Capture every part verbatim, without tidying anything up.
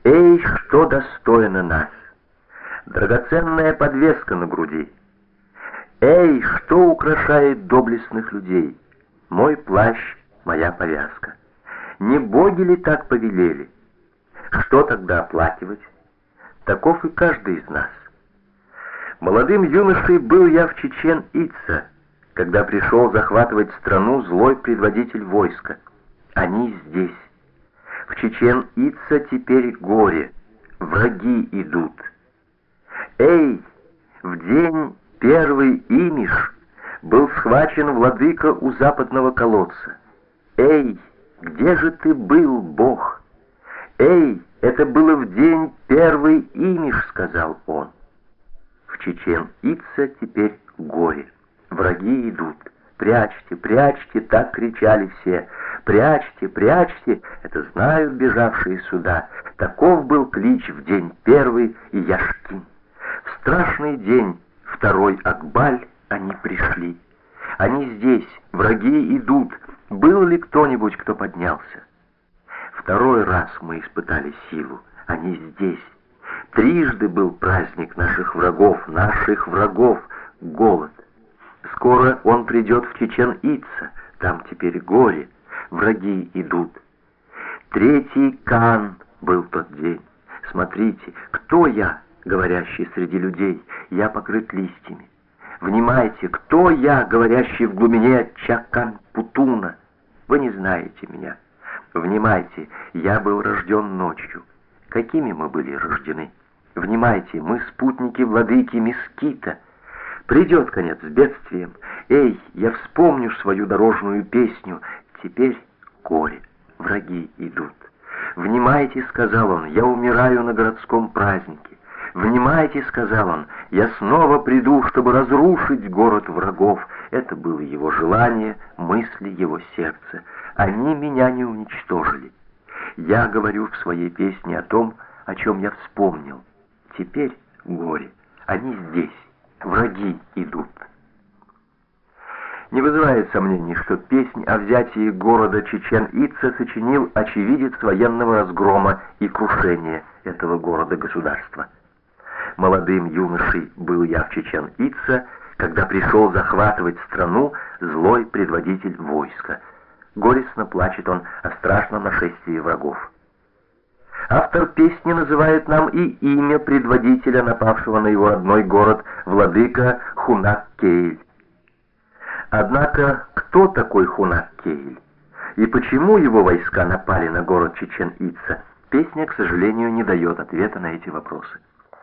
Эй, что достойно нас! Драгоценная подвеска на груди. Эй, что украшает доблестных людей! Мой плащ, моя повязка. Не боги ли так повелели? Что тогда оплакивать? Таков и каждый из нас. Молодым юношей был я в Чечен-Ица, когда пришел захватывать страну злой предводитель войска. Они здесь. В Чечен-Ица теперь горе, враги идут. Эй, в день первый имиш был схвачен владыка у западного колодца. Эй, где же ты был, Бог? Эй, это было в день первый имиш, сказал он. В Чечен-Ица теперь горе, враги идут. Прячьте, прячьте, так кричали все. Прячьте, прячьте, это знают бежавшие сюда. Таков был клич в день первый и Яшкин. В страшный день, второй Акбаль, они пришли. Они здесь, враги идут. Был ли кто-нибудь, кто поднялся? Второй раз мы испытали силу. Они здесь. Трижды был праздник наших врагов, наших врагов, голод. Скоро он придет в Чечен-Ица, там теперь горе, враги идут. Третий Кан был тот день. Смотрите, кто я, говорящий среди людей? Я покрыт листьями. Внимайте, кто я, говорящий в глубине Чакан-Путуна? Вы не знаете меня. Внимайте, я был рожден ночью. Какими мы были рождены? Внимайте, мы спутники владыки Мескита. Придет конец с бедствием. Эй, я вспомню свою дорожную песню. Теперь горе, враги идут. «Внимайте», — сказал он, — «я умираю на городском празднике». «Внимайте», — сказал он, — «я снова приду, чтобы разрушить город врагов». Это было его желание, мысли его сердца. Они меня не уничтожили. Я говорю в своей песне о том, о чем я вспомнил. Теперь горе, они здесь. Враги идут. Не вызывает сомнений, что песнь о взятии города Чечен-Ица сочинил очевидец военного разгрома и крушения этого города-государства. Молодым юношей был я в Чечен-Ица, когда пришел захватывать страну злой предводитель войска. Горестно плачет он о страшном нашествии врагов. Автор песни называет нам и имя предводителя, напавшего на его родной город, владыка Хунак-Кейль. Однако, кто такой Хунак-Кейль? И почему его войска напали на город Чечен-Ица? Песня, к сожалению, не дает ответа на эти вопросы.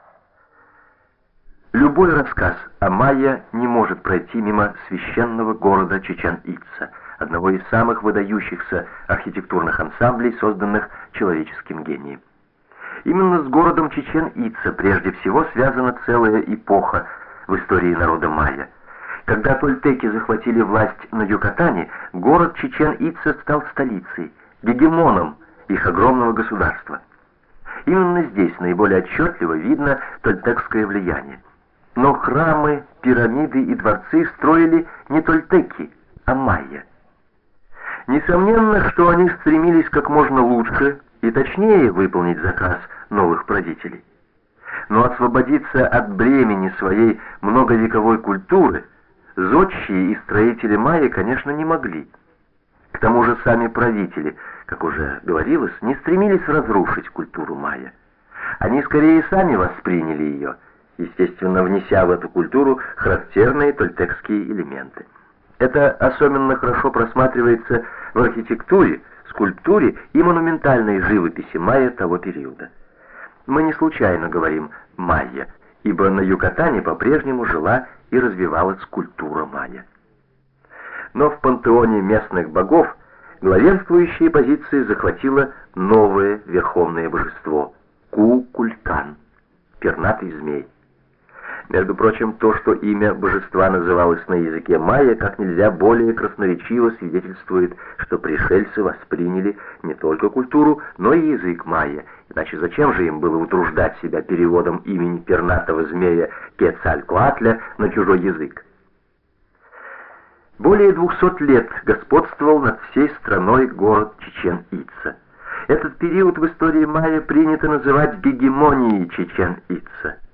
Любой рассказ о майя не может пройти мимо священного города Чечен-Ица, одного из самых выдающихся архитектурных ансамблей, созданных человеческим гением. Именно с городом Чечен-Ица прежде всего связана целая эпоха в истории народа майя. Когда тольтеки захватили власть на Юкатане, город Чечен-Ица стал столицей, гегемоном их огромного государства. Именно здесь наиболее отчетливо видно тольтекское влияние. Но храмы, пирамиды и дворцы строили не тольтеки, а майя. Несомненно, что они стремились как можно лучше и точнее выполнить заказ новых правителей. Но освободиться от бремени своей многовековой культуры зодчие и строители майя, конечно, не могли. К тому же сами правители, как уже говорилось, не стремились разрушить культуру майя. Они скорее сами восприняли ее, естественно, внеся в эту культуру характерные тольтекские элементы. Это особенно хорошо просматривается в архитектуре, скульптуре и монументальной живописи майя того периода. Мы не случайно говорим «майя», ибо на Юкатане по-прежнему жила и развивалась культура майя. Но в пантеоне местных богов главенствующие позиции захватило новое верховное божество – Ку-Кулькан, пернатый змей. Между прочим, то, что имя божества называлось на языке майя, как нельзя более красноречиво свидетельствует, что пришельцы восприняли не только культуру, но и язык майя. Иначе зачем же им было утруждать себя переводом имени пернатого змея Кецалькоатля на чужой язык? Более двухсот лет господствовал над всей страной город Чечен-Ица. Этот период в истории майя принято называть гегемонией Чечен-Ица.